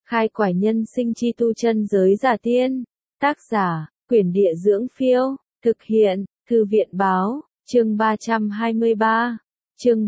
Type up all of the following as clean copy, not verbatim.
Khai quải nhân sinh chi tu chân giới giả tiên. Tác giả, Quyển Địa Dưỡng Phiêu. Thực hiện, Thư viện Báo. Chương 323. Chương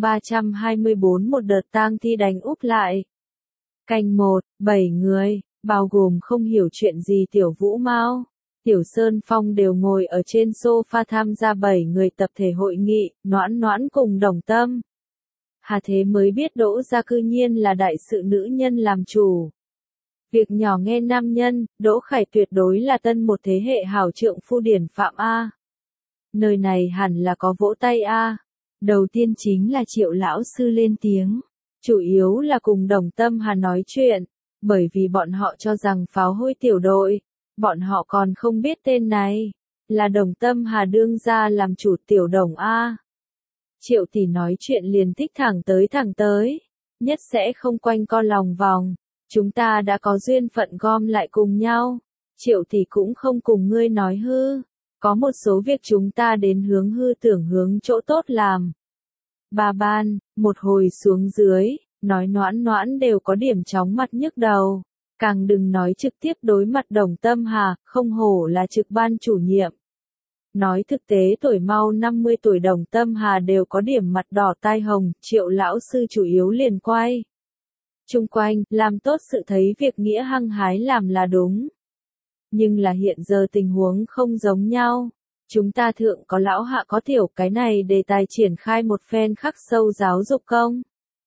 324 một đợt tang thi đánh úp lại. Canh 1, 7 người, bao gồm không hiểu chuyện gì Tiểu Vũ Mao, Tiểu Sơn Phong đều ngồi ở trên sofa tham gia 7 người tập thể hội nghị, Noãn Noãn cùng Đồng Tâm. Hà thế mới biết Đỗ gia cư nhiên là đại sự nữ nhân làm chủ. Việc nhỏ nghe nam nhân, Đỗ Khải tuyệt đối là tân một thế hệ hảo trượng phu điển phạm A. Nơi này hẳn là có vỗ tay A. Đầu tiên chính là Triệu lão sư lên tiếng. Chủ yếu là cùng Đồng Tâm Hà nói chuyện, bởi vì bọn họ cho rằng pháo hôi tiểu đội, bọn họ còn không biết tên này, là Đồng Tâm Hà đương ra làm chủ tiểu đồng A. Triệu tỷ nói chuyện liền thích thẳng tới, nhất sẽ không quanh co lòng vòng, chúng ta đã có duyên phận gom lại cùng nhau, Triệu tỷ cũng không cùng ngươi nói hư, có một số việc chúng ta đến hướng hư tưởng hướng chỗ tốt làm. Ba ban, một hồi xuống dưới, nói Noãn Noãn đều có điểm chóng mặt nhức đầu, càng đừng nói trực tiếp đối mặt Đồng Tâm Hà, không hổ là trực ban chủ nhiệm. Nói thực tế tuổi mau 50 tuổi Đồng Tâm Hà đều có điểm mặt đỏ tai hồng, Triệu lão sư chủ yếu liền quay chung quanh, làm tốt sự thấy việc nghĩa hăng hái làm là đúng. Nhưng là hiện giờ tình huống không giống nhau. Chúng ta thượng có lão hạ có tiểu, cái này đề tài triển khai một phen khắc sâu giáo dục công.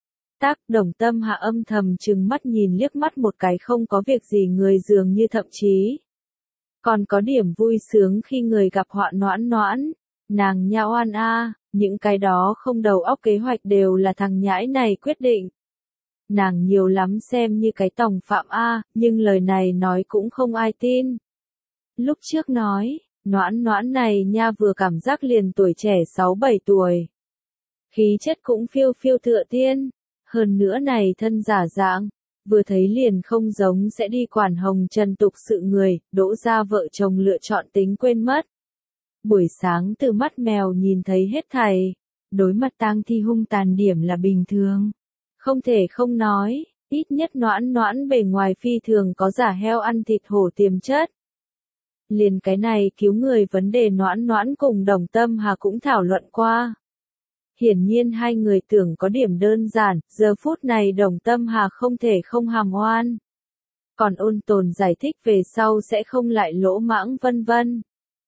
Đồng Tâm Hạ âm thầm trừng mắt nhìn liếc mắt một cái không có việc gì người dường như thậm chí còn có điểm vui sướng khi người gặp họa Noãn Noãn, nàng nha oan a, những cái đó không đầu óc kế hoạch đều là thằng nhãi này quyết định. Nàng nhiều lắm xem như cái tòng phạm a, nhưng lời này nói cũng không ai tin. Lúc trước nói, Noãn Noãn này nha vừa cảm giác liền tuổi trẻ 6-7 tuổi. Khí chất cũng phiêu phiêu tựa tiên, hơn nữa này thân giả dạng, vừa thấy liền không giống sẽ đi quản hồng trần tục sự người, Đỗ gia vợ chồng lựa chọn tính quên mất. Buổi sáng từ mắt mèo nhìn thấy hết thảy, đối mặt tang thi hung tàn điểm là bình thường. Không thể không nói, ít nhất Noãn Noãn bề ngoài phi thường có giả heo ăn thịt hổ tiềm chất. Liền cái này cứu người vấn đề Noãn Noãn cùng Đồng Tâm Hà cũng thảo luận qua. Hiển nhiên hai người tưởng có điểm đơn giản, giờ phút này Đồng Tâm Hà không thể không hàm oan. Còn ôn tồn giải thích về sau sẽ không lại lỗ mãng vân vân.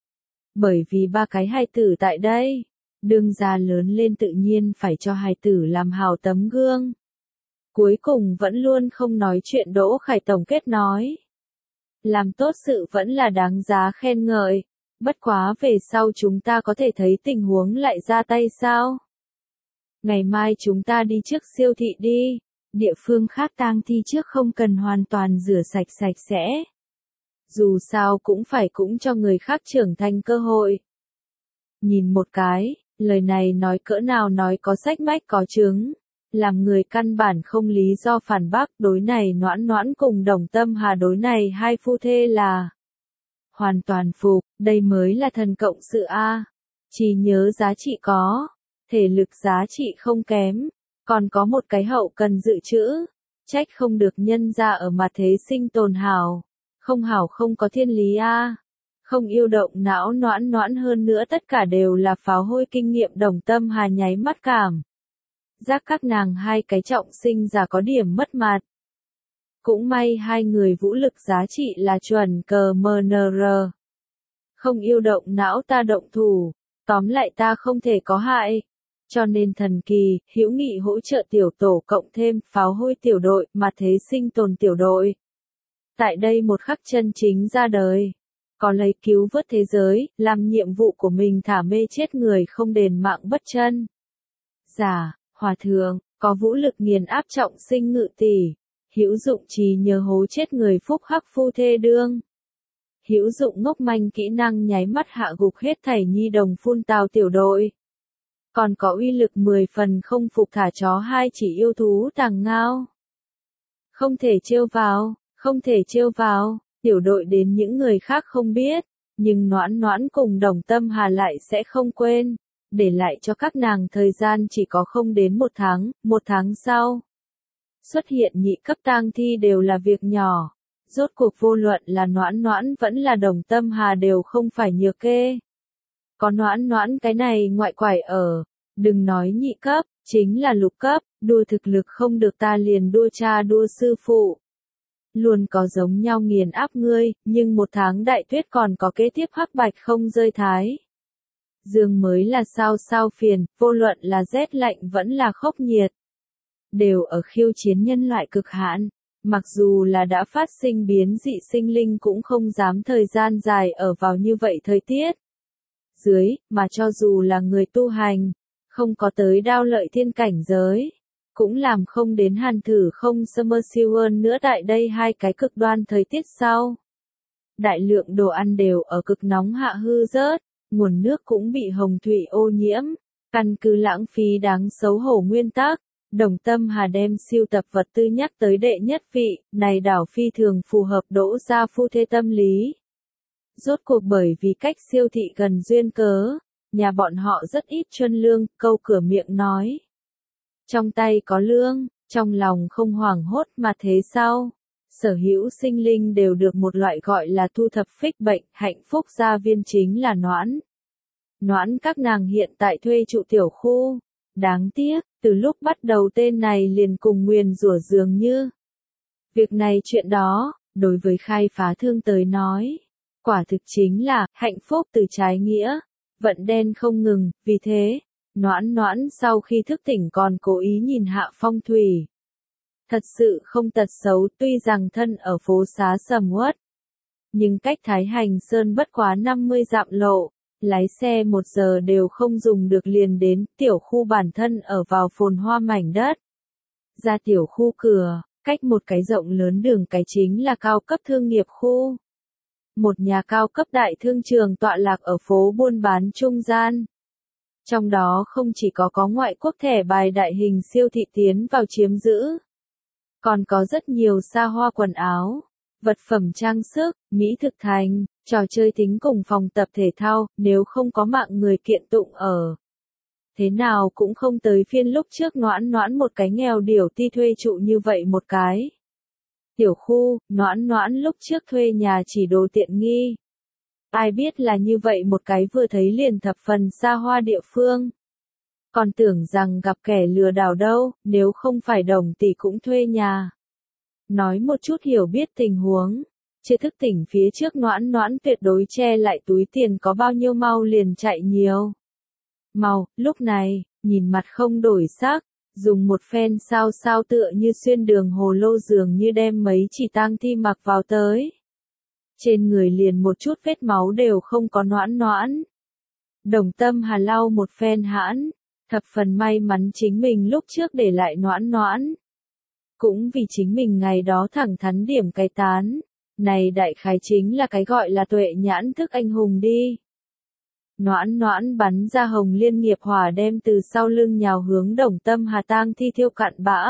Bởi vì ba cái hài tử tại đây, đương gia lớn lên tự nhiên phải cho hài tử làm hào tấm gương. Cuối cùng vẫn luôn không nói chuyện Đỗ Khải tổng kết nói. Làm tốt sự vẫn là đáng giá khen ngợi, bất quá về sau chúng ta có thể thấy tình huống lại ra tay sao? Ngày mai chúng ta đi trước siêu thị đi, địa phương khác tang thi trước không cần hoàn toàn rửa sạch sạch sẽ. Dù sao cũng phải cũng cho người khác trưởng thành cơ hội. Nhìn một cái, lời này nói cỡ nào nói có sách mách có chứng. Làm người căn bản không lý do phản bác, đối này Noãn Noãn cùng Đồng Tâm Hà đối này hai phu thê là hoàn toàn phục, đây mới là thần cộng sự A. Chỉ nhớ giá trị có, thể lực giá trị không kém, còn có một cái hậu cần dự trữ, trách không được nhân ra ở mặt thế sinh tồn hảo không có thiên lý A. Không yêu động não Noãn Noãn hơn nữa tất cả đều là pháo hôi kinh nghiệm. Đồng Tâm Hà nháy mắt cảm giác các nàng hai cái trọng sinh giả có điểm mất mặt. Cũng may hai người vũ lực giá trị là chuẩn cờ MNR. Không yêu động não ta động thủ, tóm lại ta không thể có hại. Cho nên thần kỳ, hữu nghị hỗ trợ tiểu tổ cộng thêm pháo hôi tiểu đội mà thế sinh tồn tiểu đội. Tại đây một khắc chân chính ra đời. Có lấy cứu vớt thế giới, làm nhiệm vụ của mình thả mê chết người không đền mạng bất chân. Giả. Hòa thượng, có vũ lực nghiền áp trọng sinh ngự tỷ, hữu dụng trí nhớ hố chết người phúc hắc phu thê đương. Hữu dụng ngốc manh kỹ năng nháy mắt hạ gục hết thảy nhi đồng phun tào tiểu đội. Còn có uy lực 10 phần không phục thả chó hai chỉ yêu thú tàng ngao. Không thể trêu vào, tiểu đội đến những người khác không biết, nhưng Noãn Noãn cùng Đồng Tâm Hà lại sẽ không quên. Để lại cho các nàng thời gian chỉ có không đến 1 tháng sau. xuất hiện nhị cấp tang thi đều là việc nhỏ. Rốt cuộc vô luận là Noãn Noãn vẫn là Đồng Tâm Hà đều không phải nhược kê. Có Noãn Noãn cái này ngoại quải ở, đừng nói nhị cấp, chính là lục cấp, đua thực lực không được ta liền đua cha đua sư phụ. Luôn có giống nhau nghiền áp ngươi, nhưng một tháng đại tuyết còn có kế tiếp hắc bạch không rơi thái. Dương mới là sao phiền, vô luận là rét lạnh vẫn là khốc nhiệt. Đều ở khiêu chiến nhân loại cực hạn, mặc dù là đã phát sinh biến dị sinh linh cũng không dám thời gian dài ở vào như vậy thời tiết. Dưới, mà cho dù là người tu hành, không có tới đao lợi thiên cảnh giới, cũng làm không đến hàn thử không Summer nữa tại đây hai cái cực đoan thời tiết sau. Đại lượng đồ ăn đều ở cực nóng hạ hư rớt, nguồn nước cũng bị hồng thủy ô nhiễm, căn cứ lãng phí đáng xấu hổ nguyên tắc. Đồng Tâm Hà đem siêu tập vật tư nhắc tới đệ nhất vị, này đảo phi thường phù hợp Đỗ gia phu thê tâm lý. Rốt cuộc bởi vì cách siêu thị gần duyên cớ, nhà bọn họ rất ít chuân lương, câu cửa miệng nói. Trong tay có lương, trong lòng không hoảng hốt mà thế sau. Sở hữu sinh linh đều được một loại gọi là thu thập phích bệnh, hạnh phúc gia viên chính là Noãn. Noãn các nàng hiện tại thuê trụ tiểu khu. Đáng tiếc, từ lúc bắt đầu tên này liền cùng nguyền rủa dường như. Việc này chuyện đó, đối với khai phá thương tới nói, quả thực chính là hạnh phúc từ trái nghĩa, vận đen không ngừng, vì thế, Noãn Noãn sau khi thức tỉnh còn cố ý nhìn hạ phong thủy. Thật sự không tật xấu tuy rằng thân ở phố xá sầm uất, nhưng cách Thái Hành Sơn bất quá 50 dặm lộ. Lái xe 1 giờ đều không dùng được liền đến, tiểu khu bản thân ở vào phồn hoa mảnh đất. Ra tiểu khu cửa, cách một cái rộng lớn đường cái chính là cao cấp thương nghiệp khu. Một nhà cao cấp đại thương trường tọa lạc ở phố buôn bán trung gian. Trong đó không chỉ có ngoại quốc thẻ bài đại hình siêu thị tiến vào chiếm giữ. Còn có rất nhiều xa hoa quần áo, vật phẩm trang sức, mỹ thực thành, trò chơi tính cùng phòng tập thể thao, nếu không có mạng người kiện tụng ở. Thế nào cũng không tới phiên lúc trước Noãn Noãn một cái nghèo điểu ti thuê trụ như vậy một cái. Tiểu khu, Noãn Noãn lúc trước thuê nhà chỉ đồ tiện nghi. Ai biết là như vậy một cái vừa thấy liền thập phần xa hoa địa phương. Còn tưởng rằng gặp kẻ lừa đảo đâu, nếu không phải Đồng tỷ cũng thuê nhà. Nói một chút hiểu biết tình huống. Chưa thức tỉnh phía trước Noãn Noãn tuyệt đối che lại túi tiền có bao nhiêu mau liền chạy nhiều. Mau, lúc này, nhìn mặt không đổi sắc, dùng một phen sao tựa như xuyên đường hồ lô dường như đem mấy chỉ tang thi mặc vào tới. Trên người liền một chút vết máu đều không có Noãn Noãn. Đồng Tâm Hà lau một phen hãn, thập phần may mắn chính mình lúc trước để lại Noãn Noãn. Cũng vì chính mình ngày đó thẳng thắn điểm cái tán. Này đại khái chính là cái gọi là tuệ nhãn thức anh hùng đi. Noãn Noãn bắn ra hồng liên nghiệp hỏa đem từ sau lưng nhào hướng Đồng Tâm Hà tang thi thiêu cạn bã.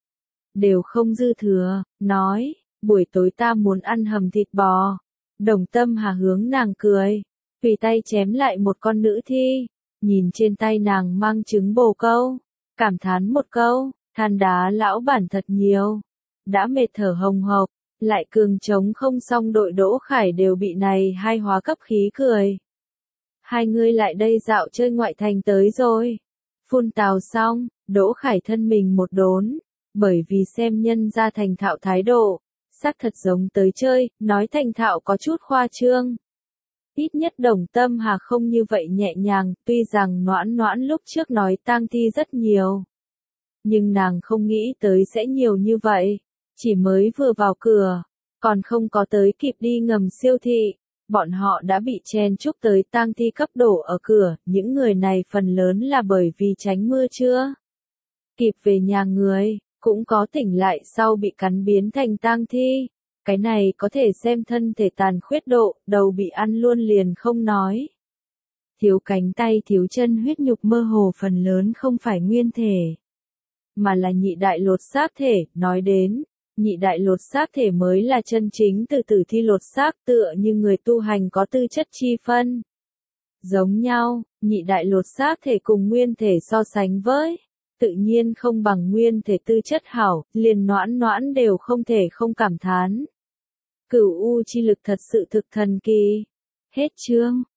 Đều không dư thừa, nói, buổi tối ta muốn ăn hầm thịt bò. Đồng Tâm Hà hướng nàng cười, tùy tay chém lại một con nữ thi, nhìn trên tay nàng mang trứng bồ câu, cảm thán một câu, than đá lão bản thật nhiều, đã mệt thở hồng hộc. Lại cường chống không xong đội Đỗ Khải đều bị này hai hóa cấp khí cười. Hai người lại đây dạo chơi ngoại thành tới rồi. Phun tào xong, Đỗ Khải thân mình một đốn, bởi vì xem nhân ra thành thạo thái độ, xác thật giống tới chơi, nói thành thạo có chút khoa trương. Ít nhất Đồng Tâm Hà không như vậy nhẹ nhàng, tuy rằng Noãn Noãn lúc trước nói tang thi rất nhiều. Nhưng nàng không nghĩ tới sẽ nhiều như vậy. Chỉ mới vừa vào cửa, còn không có tới kịp đi ngầm siêu thị, bọn họ đã bị chen chúc tới tang thi cấp đổ ở cửa, những người này phần lớn là bởi vì tránh mưa chưa kịp về nhà người, cũng có tỉnh lại sau bị cắn biến thành tang thi. Cái này có thể xem thân thể tàn khuyết độ, đầu bị ăn luôn liền không nói. Thiếu cánh tay thiếu chân huyết nhục mơ hồ phần lớn không phải nguyên thể, mà là nhị đại lột xác thể, nói đến. Nhị đại lột xác thể mới là chân chính từ tử thi lột xác tựa như người tu hành có tư chất chi phân. Giống nhau, nhị đại lột xác thể cùng nguyên thể so sánh với, tự nhiên không bằng nguyên thể tư chất hảo, liền Noãn Noãn đều không thể không cảm thán. Cửu U chi lực thật sự thực thần kỳ. Hết chương.